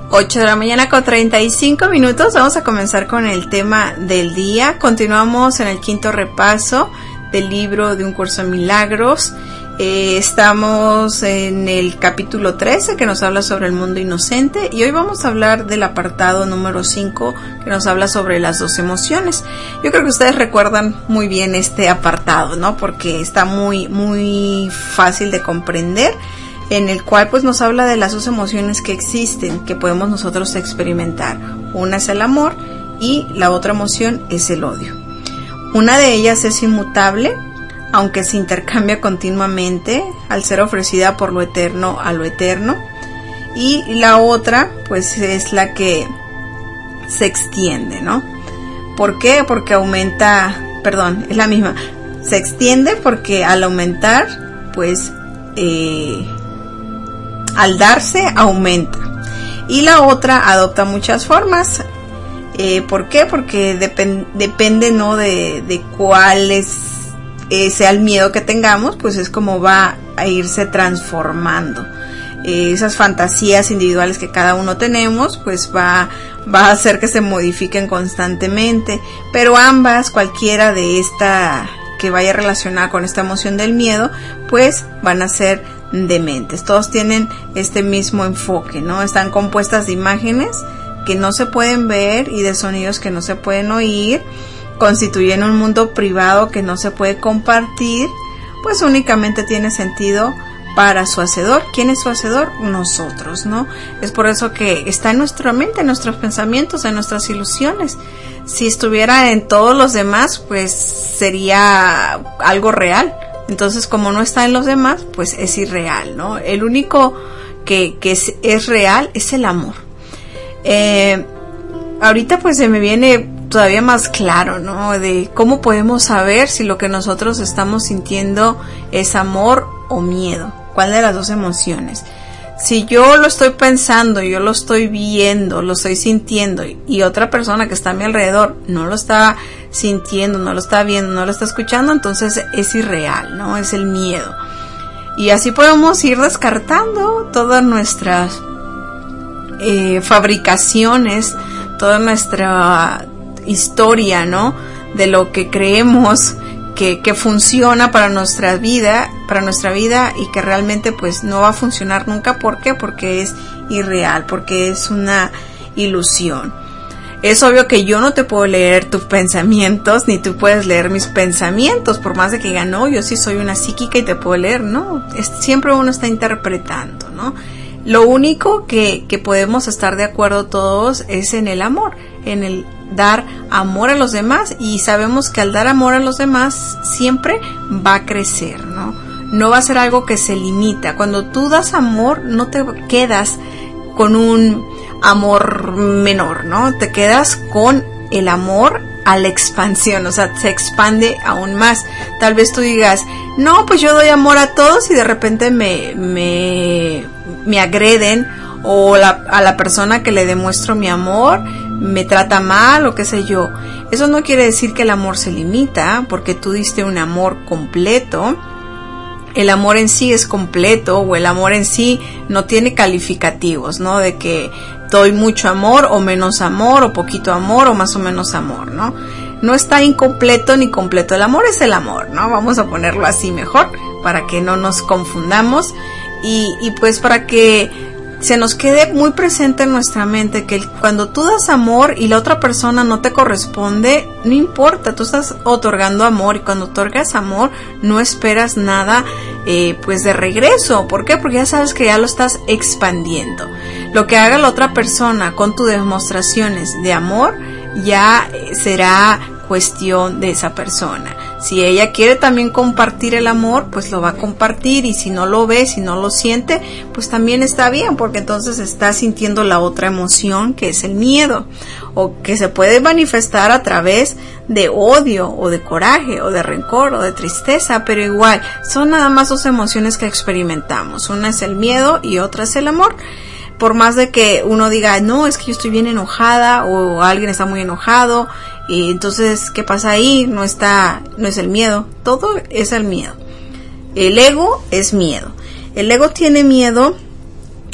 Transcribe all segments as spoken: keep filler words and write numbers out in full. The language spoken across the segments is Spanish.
ocho de la mañana con treinta y cinco minutos. Vamos a comenzar con el tema del día. Continuamos en el quinto repaso del libro de Un Curso en Milagros. Eh, estamos en el capítulo trece, que nos habla sobre el mundo inocente, y hoy vamos a hablar del apartado número cinco, que nos habla sobre las dos emociones. Yo creo que ustedes recuerdan muy bien este apartado, ¿no? Porque está muy, muy fácil de comprender, en el cual pues nos habla de las dos emociones que existen, que podemos nosotros experimentar. Una es el amor y la otra emoción es el odio. Una de ellas es inmutable, aunque se intercambia continuamente al ser ofrecida por lo eterno a lo eterno, y la otra pues es la que se extiende, ¿no? ¿Por qué? Porque aumenta, perdón, es la misma, se extiende porque al aumentar pues eh, al darse aumenta, y la otra adopta muchas formas. Eh, ¿por qué? Porque depend, depende no de, de cuál es Eh, sea el miedo que tengamos, pues es como va a irse transformando. Eh, esas fantasías individuales que cada uno tenemos, pues va, va a hacer que se modifiquen constantemente, pero ambas, cualquiera de esta que vaya relacionada con esta emoción del miedo, pues van a ser dementes. Todos tienen este mismo enfoque, ¿no? Están compuestas de imágenes que no se pueden ver y de sonidos que no se pueden oír. Constituyen un mundo privado que no se puede compartir, pues únicamente tiene sentido para su hacedor. ¿Quién es su hacedor? Nosotros, ¿no? Es por eso que está en nuestra mente, en nuestros pensamientos, en nuestras ilusiones. Si estuviera en todos los demás, pues sería algo real. Entonces, como no está en los demás, pues es irreal, ¿no? El único que, que es, es real es el amor. Eh, ahorita pues se me viene todavía más claro, ¿no? De cómo podemos saber si lo que nosotros estamos sintiendo es amor o miedo. ¿Cuál de las dos emociones? Si yo lo estoy pensando, yo lo estoy viendo, lo estoy sintiendo, y otra persona que está a mi alrededor no lo está sintiendo, no lo está viendo, no lo está escuchando, entonces es irreal, ¿no? Es el miedo. Y así podemos ir descartando todas nuestras eh, fabricaciones, toda nuestra historia, ¿no? De lo que creemos que, que funciona para nuestra vida, para nuestra vida, y que realmente pues no va a funcionar nunca. ¿Por qué? Porque es irreal, porque es una ilusión. Es obvio que yo no te puedo leer tus pensamientos, ni tú puedes leer mis pensamientos, por más de que diga, no, yo sí soy una psíquica y te puedo leer. No, es, siempre uno está interpretando, ¿no? Lo único que, que podemos estar de acuerdo todos es en el amor, en el dar amor a los demás, y sabemos que al dar amor a los demás siempre va a crecer, ¿no? No va a ser algo que se limita. Cuando tú das amor, no te quedas con un amor menor, ¿no? Te quedas con el amor a la expansión, o sea, se expande aún más. Tal vez tú digas, no, pues yo doy amor a todos y de repente me, me, me agreden, o la, a la persona que le demuestro mi amor me trata mal, o qué sé yo. Eso no quiere decir que el amor se limita, porque tú diste un amor completo. El amor en sí es completo, o el amor en sí no tiene calificativos, ¿no? De que doy mucho amor o menos amor, o poquito amor o más o menos amor, ¿no? No está incompleto ni completo. El amor es el amor, ¿no? Vamos a ponerlo así mejor, para que no nos confundamos, y, y pues para que se nos quede muy presente en nuestra mente que cuando tú das amor y la otra persona no te corresponde, no importa, tú estás otorgando amor, y cuando otorgas amor no esperas nada eh, pues de regreso. ¿Por qué? Porque ya sabes que ya lo estás expandiendo. Lo que haga la otra persona con tus demostraciones de amor ya será cuestión de esa persona. Si ella quiere también compartir el amor, pues lo va a compartir, y si no lo ve, si no lo siente, pues también está bien, porque entonces está sintiendo la otra emoción, que es el miedo, o que se puede manifestar a través de odio, o de coraje, o de rencor, o de tristeza, pero igual, son nada más dos emociones que experimentamos. Una es el miedo y otra es el amor. Por más de que uno diga, no, es que yo estoy bien enojada, o alguien está muy enojado, y entonces, ¿qué pasa ahí? No está, no es el miedo, todo es el miedo. El ego es miedo. El ego tiene miedo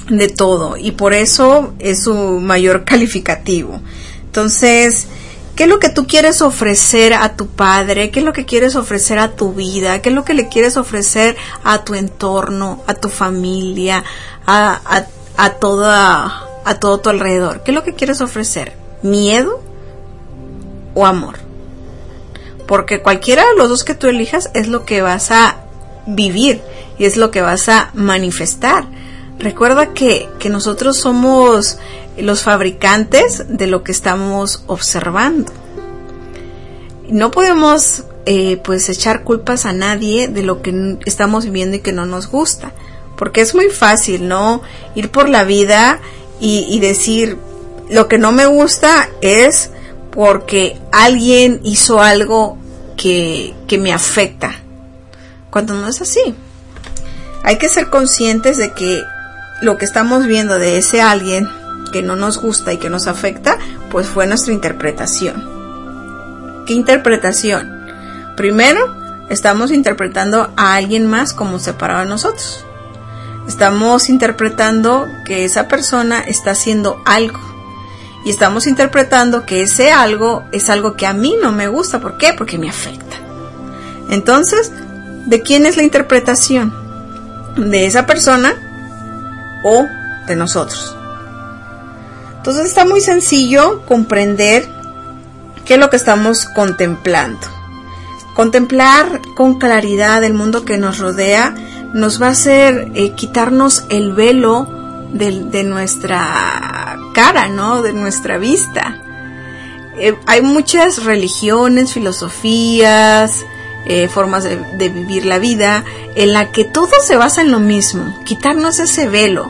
de todo, y por eso es su mayor calificativo. Entonces, ¿qué es lo que tú quieres ofrecer a tu padre? ¿Qué es lo que quieres ofrecer a tu vida? ¿Qué es lo que le quieres ofrecer a tu entorno, a tu familia, a, a, a, toda, a todo tu alrededor? ¿Qué es lo que quieres ofrecer? ¿Miedo o amor? Porque cualquiera de los dos que tú elijas es lo que vas a vivir y es lo que vas a manifestar. Recuerda que, que nosotros somos los fabricantes de lo que estamos observando. No podemos eh, pues echar culpas a nadie de lo que estamos viviendo y que no nos gusta, porque es muy fácil, ¿no? Ir por la vida y, y decir lo que no me gusta es porque alguien hizo algo que, que me afecta, cuando no es así. Hay que ser conscientes de que lo que estamos viendo de ese alguien que no nos gusta y que nos afecta, pues fue nuestra interpretación. ¿Qué interpretación? Primero, estamos interpretando a alguien más como separado de nosotros. Estamos interpretando que esa persona está haciendo algo. Y estamos interpretando que ese algo es algo que a mí no me gusta. ¿Por qué? Porque me afecta. Entonces, ¿de quién es la interpretación? ¿De esa persona o de nosotros? Entonces está muy sencillo comprender qué es lo que estamos contemplando. Contemplar con claridad el mundo que nos rodea nos va a hacer eh, quitarnos el velo de, de nuestra cara, ¿no? De nuestra vista. Eh, hay muchas religiones, filosofías, eh, formas de, de vivir la vida, en la que todo se basa en lo mismo, quitarnos ese velo.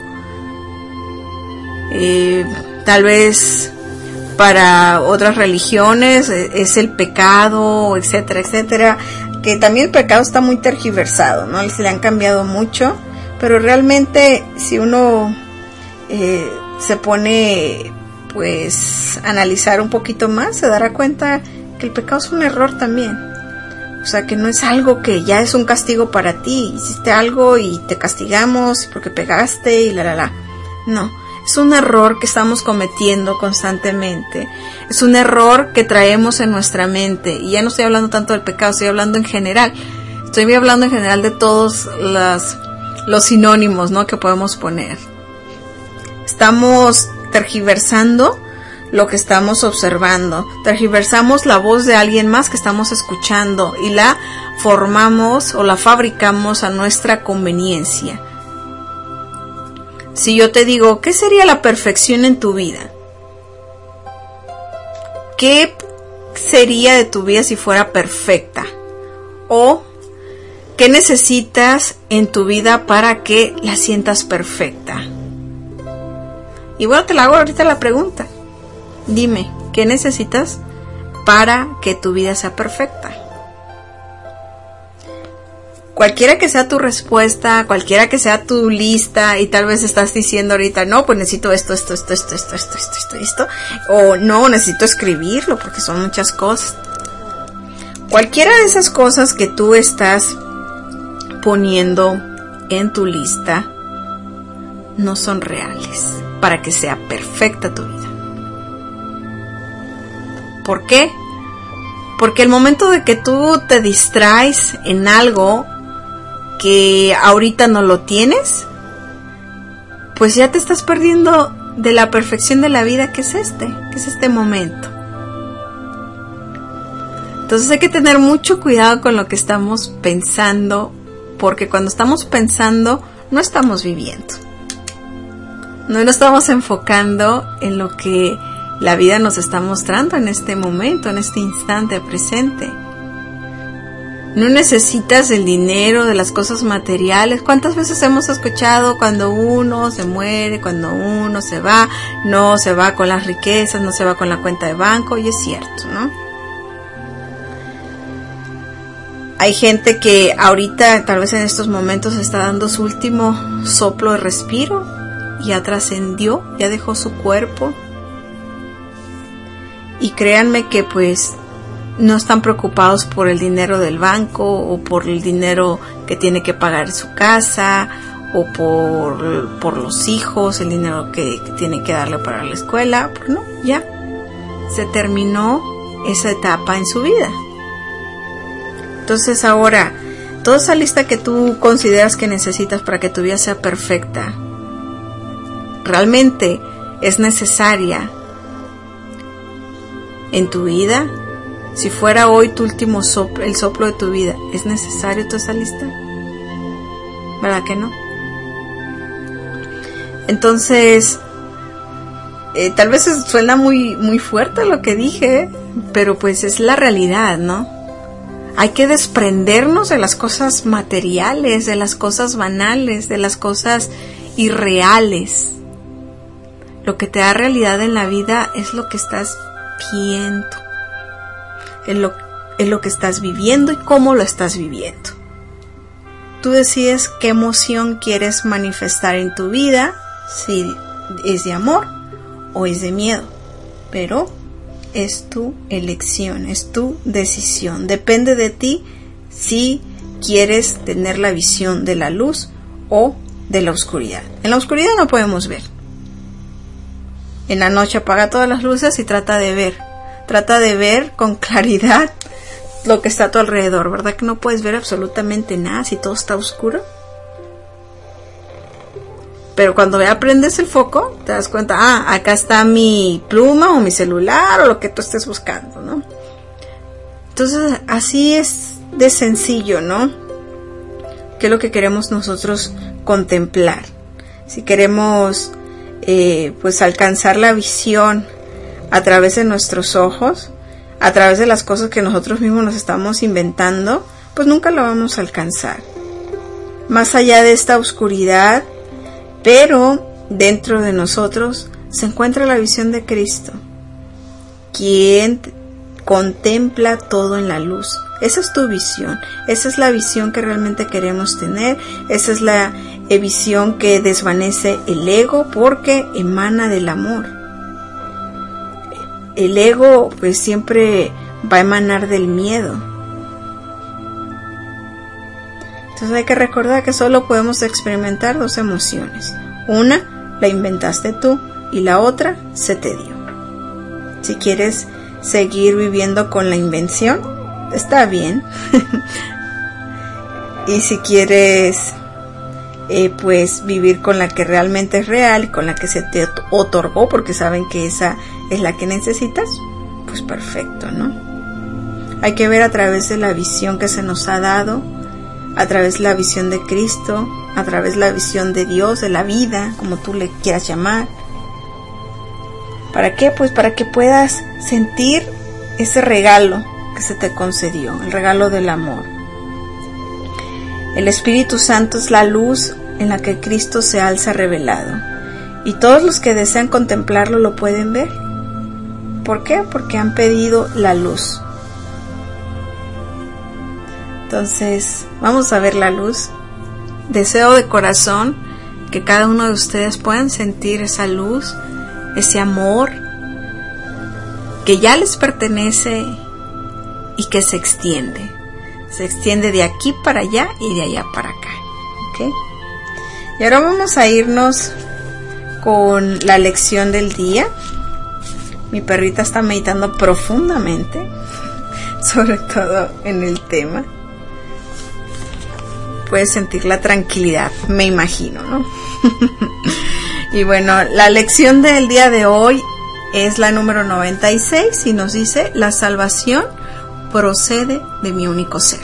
Eh, tal vez para otras religiones es el pecado, etcétera, etcétera, que también el pecado está muy tergiversado, ¿no? Se le han cambiado mucho, pero realmente si uno eh, se pone pues a analizar un poquito más, se dará cuenta que el pecado es un error también. O sea, que no es algo que ya es un castigo para ti. Hiciste algo y te castigamos porque pegaste y la la la. No. Es un error que estamos cometiendo constantemente. Es un error que traemos en nuestra mente. Y ya no estoy hablando tanto del pecado, estoy hablando en general. Estoy hablando en general de todos las, los sinónimos, ¿no?, que podemos poner. Estamos tergiversando lo que estamos observando. Tergiversamos la voz de alguien más que estamos escuchando y la formamos o la fabricamos a nuestra conveniencia. Si yo te digo, ¿qué sería la perfección en tu vida? ¿Qué sería de tu vida si fuera perfecta? ¿O qué necesitas en tu vida para que la sientas perfecta? Y bueno, te la hago ahorita la pregunta. Dime, ¿qué necesitas para que tu vida sea perfecta? Cualquiera que sea tu respuesta, cualquiera que sea tu lista, y tal vez estás diciendo ahorita, no, pues necesito esto, esto, esto, esto, esto, esto, esto, esto, esto, o no, necesito escribirlo porque son muchas cosas. Cualquiera de esas cosas que tú estás poniendo en tu lista no son reales para que sea perfecta tu vida. ¿Por qué? Porque el momento de que tú te distraes en algo que ahorita no lo tienes, pues ya te estás perdiendo de la perfección de la vida que es este, que es este momento. Entonces hay que tener mucho cuidado con lo que estamos pensando, porque cuando estamos pensando no estamos viviendo. No nos estamos enfocando en lo que la vida nos está mostrando en este momento, en este instante presente. No necesitas el dinero, de las cosas materiales. ¿Cuántas veces hemos escuchado cuando uno se muere, cuando uno se va, no se va con las riquezas, no se va con la cuenta de banco? Y es cierto, ¿no? Hay gente que ahorita, tal vez en estos momentos, está dando su último soplo de respiro. Ya trascendió, ya dejó su cuerpo. Y créanme que pues no están preocupados por el dinero del banco o por el dinero que tiene que pagar su casa o por, por los hijos, el dinero que, que tiene que darle para la escuela. Pues no, ya se terminó esa etapa en su vida. Entonces ahora, toda esa lista que tú consideras que necesitas para que tu vida sea perfecta, ¿realmente es necesaria en tu vida? Si fuera hoy tu último soplo, el soplo de tu vida, ¿es necesario toda esa lista? ¿Verdad que no? Entonces, eh, tal vez suena muy, muy fuerte lo que dije, pero pues es la realidad, ¿no? Hay que desprendernos de las cosas materiales, de las cosas banales, de las cosas irreales. Lo que te da realidad en la vida es lo que estás viendo, es lo, es lo que estás viviendo y cómo lo estás viviendo. Tú decides qué emoción quieres manifestar en tu vida, si es de amor o es de miedo, pero es tu elección, es tu decisión. Depende de ti si quieres tener la visión de la luz o de la oscuridad. En la oscuridad no podemos ver. En la noche apaga todas las luces y trata de ver. Trata de ver con claridad lo que está a tu alrededor. ¿Verdad que no puedes ver absolutamente nada si todo está oscuro? Pero cuando ya prendes el foco, te das cuenta, ah, acá está mi pluma o mi celular o lo que tú estés buscando, ¿no? Entonces, así es de sencillo, ¿no? ¿Qué es lo que queremos nosotros contemplar? Si queremos, eh, pues, alcanzar la visión a través de nuestros ojos, a través de las cosas que nosotros mismos nos estamos inventando, pues nunca lo vamos a alcanzar. Más allá de esta oscuridad, pero dentro de nosotros se encuentra la visión de Cristo, quien contempla todo en la luz. Esa es tu visión, esa es la visión que realmente queremos tener, esa es la eh, visión que desvanece el ego porque emana del amor. El ego pues siempre va a emanar del miedo. Entonces hay que recordar que solo podemos experimentar dos emociones. Una la inventaste tú y la otra se te dio. Si quieres seguir viviendo con la invención, está bien. Y si quieres eh, pues vivir con la que realmente es real y con la que se te otorgó porque saben que esa es la que necesitas, pues perfecto, ¿no? Hay que ver a través de la visión que se nos ha dado, a través de la visión de Cristo, a través de la visión de Dios, de la vida, como tú le quieras llamar. ¿Para qué? Pues para que puedas sentir ese regalo que se te concedió, el regalo del amor. El Espíritu Santo es la luz en la que Cristo se alza revelado, y todos los que desean contemplarlo lo pueden ver. ¿Por qué? Porque han pedido la luz. Entonces, vamos a ver la luz. Deseo de corazón que cada uno de ustedes puedan sentir esa luz, ese amor que ya les pertenece y que se extiende. Se extiende de aquí para allá y de allá para acá. ¿Ok? Y ahora vamos a irnos con la lección del día. Mi perrita está meditando profundamente, sobre todo en el tema. Puedes sentir la tranquilidad, me imagino, ¿no? Y bueno, la lección del día de hoy es la número noventa y seis y nos dice: la salvación procede de mi único ser.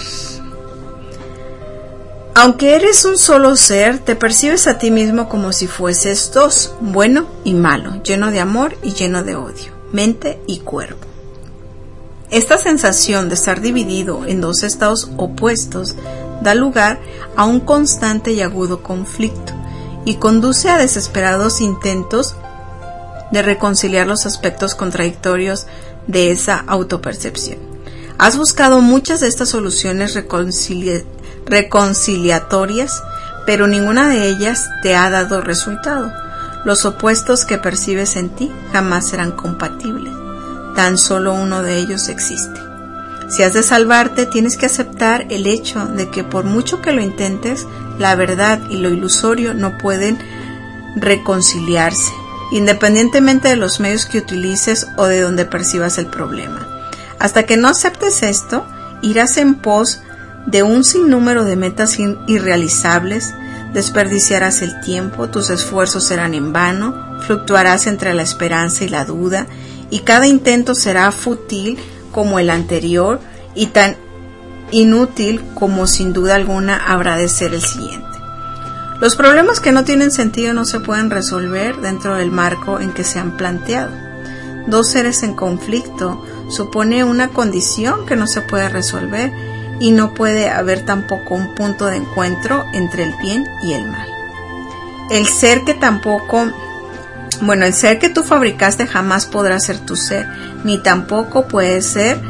Aunque eres un solo ser, te percibes a ti mismo como si fueses dos, bueno y malo, lleno de amor y lleno de odio, mente y cuerpo. Esta sensación de estar dividido en dos estados opuestos da lugar a un constante y agudo conflicto y conduce a desesperados intentos de reconciliar los aspectos contradictorios de esa autopercepción. Has buscado muchas de estas soluciones reconcilia- reconciliatorias, pero ninguna de ellas te ha dado resultado. Los opuestos que percibes en ti jamás serán compatibles. Tan solo uno de ellos existe. Si has de salvarte, tienes que aceptar el hecho de que por mucho que lo intentes, la verdad y lo ilusorio no pueden reconciliarse, independientemente de los medios que utilices o de donde percibas el problema. Hasta que no aceptes esto, irás en pos de un sinnúmero de metas irrealizables, desperdiciarás el tiempo, tus esfuerzos serán en vano, fluctuarás entre la esperanza y la duda, y cada intento será fútil como el anterior y tan inútil como sin duda alguna habrá de ser el siguiente. Los problemas que no tienen sentido no se pueden resolver dentro del marco en que se han planteado. Dos seres en conflicto supone una condición que no se puede resolver y no puede haber tampoco un punto de encuentro entre el bien y el mal. El ser que tampoco, bueno, el ser que tú fabricaste jamás podrá ser tu ser, ni tampoco puede ser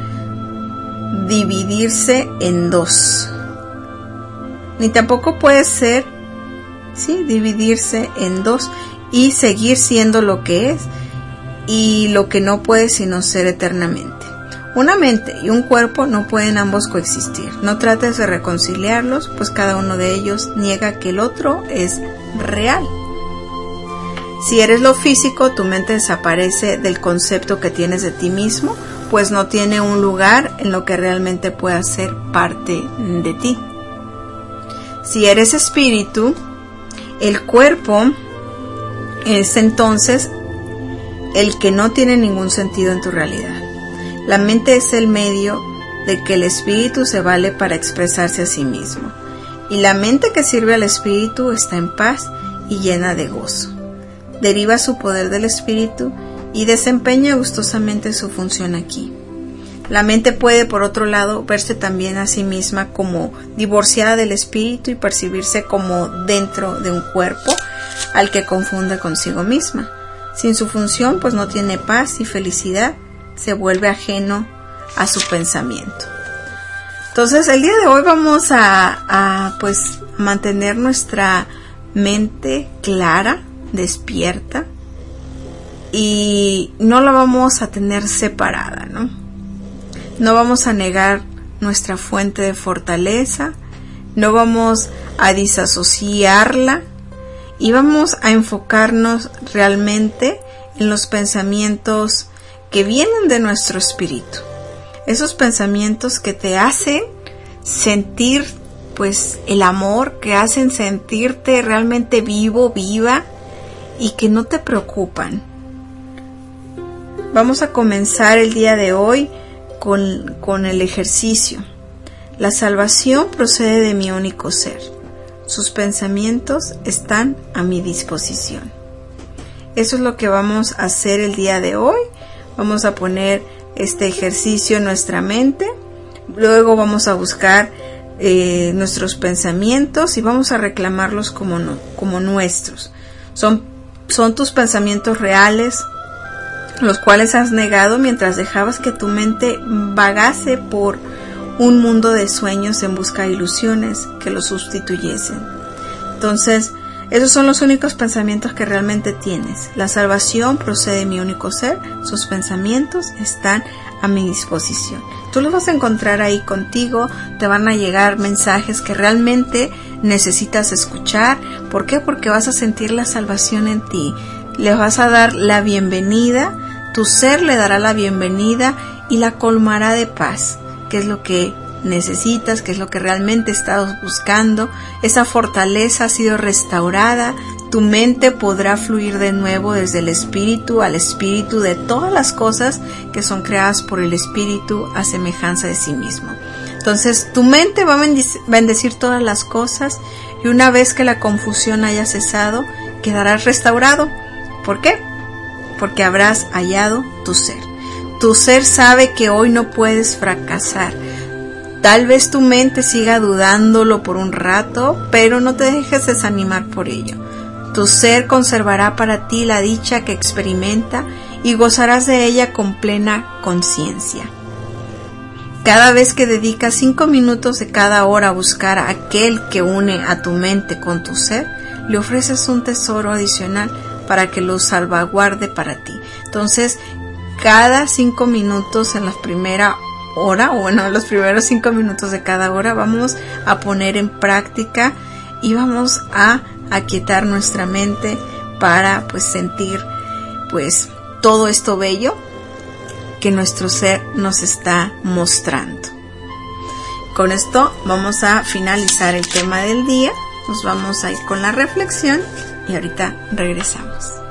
dividirse en dos. Ni tampoco puede ser, sí, dividirse en dos y seguir siendo lo que es y lo que no puede sino ser eternamente. Una mente y un cuerpo no pueden ambos coexistir. No trates de reconciliarlos, pues cada uno de ellos niega que el otro es real. Si eres lo físico, tu mente desaparece del concepto que tienes de ti mismo, pues no tiene un lugar en lo que realmente pueda ser parte de ti. Si eres espíritu, el cuerpo es entonces el que no tiene ningún sentido en tu realidad. La mente es el medio de que el espíritu se vale para expresarse a sí mismo, y la mente que sirve al espíritu está en paz y llena de gozo. Deriva su poder del espíritu y desempeña gustosamente su función aquí. La mente puede, por otro lado, verse también a sí misma como divorciada del espíritu y percibirse como dentro de un cuerpo al que confunde consigo misma. Sin su función, pues no tiene paz y felicidad, se vuelve ajeno a su pensamiento. Entonces, el día de hoy vamos a, a pues mantener nuestra mente clara, despierta, y no la vamos a tener separada, ¿no? No vamos a negar nuestra fuente de fortaleza, no vamos a disasociarla y vamos a enfocarnos realmente en los pensamientos que vienen de nuestro espíritu. Esos pensamientos que te hacen sentir pues el amor, que hacen sentirte realmente vivo, viva y que no te preocupan. Vamos a comenzar el día de hoy con, con el ejercicio. La salvación procede de mi único ser. Sus pensamientos están a mi disposición. Eso es lo que vamos a hacer el día de hoy. Vamos a poner este ejercicio en nuestra mente. Luego vamos a buscar eh, nuestros pensamientos y vamos a reclamarlos como, no, como nuestros. Son, son tus pensamientos reales, los cuales has negado mientras dejabas que tu mente vagase por un mundo de sueños en busca de ilusiones que lo sustituyesen. Entonces, esos son los únicos pensamientos que realmente tienes. La salvación procede de mi único ser. Sus pensamientos están a mi disposición. Tú los vas a encontrar ahí contigo. Te van a llegar mensajes que realmente necesitas escuchar. ¿Por qué? Porque vas a sentir la salvación en ti. Le vas a dar la bienvenida. Tu ser le dará la bienvenida y la colmará de paz, que es lo que necesitas, que es lo que realmente estás buscando. Esa fortaleza ha sido restaurada, tu mente podrá fluir de nuevo desde el espíritu al espíritu de todas las cosas que son creadas por el espíritu a semejanza de sí mismo. Entonces tu mente va a bendecir, bendecir todas las cosas y una vez que la confusión haya cesado, quedarás restaurado. ¿Por qué? Porque habrás hallado tu ser. Tu ser sabe que hoy no puedes fracasar. Tal vez tu mente siga dudándolo por un rato, pero no te dejes desanimar por ello. Tu ser conservará para ti la dicha que experimenta y gozarás de ella con plena conciencia. Cada vez que dedicas cinco minutos de cada hora a buscar a aquel que une a tu mente con tu ser, le ofreces un tesoro adicional para que lo salvaguarde para ti. Entonces, cada cinco minutos en la primera hora, o bueno, los primeros cinco minutos de cada hora, vamos a poner en práctica y vamos a aquietar nuestra mente para pues sentir pues todo esto bello que nuestro ser nos está mostrando. Con esto vamos a finalizar el tema del día, nos vamos a ir con la reflexión y ahorita regresamos.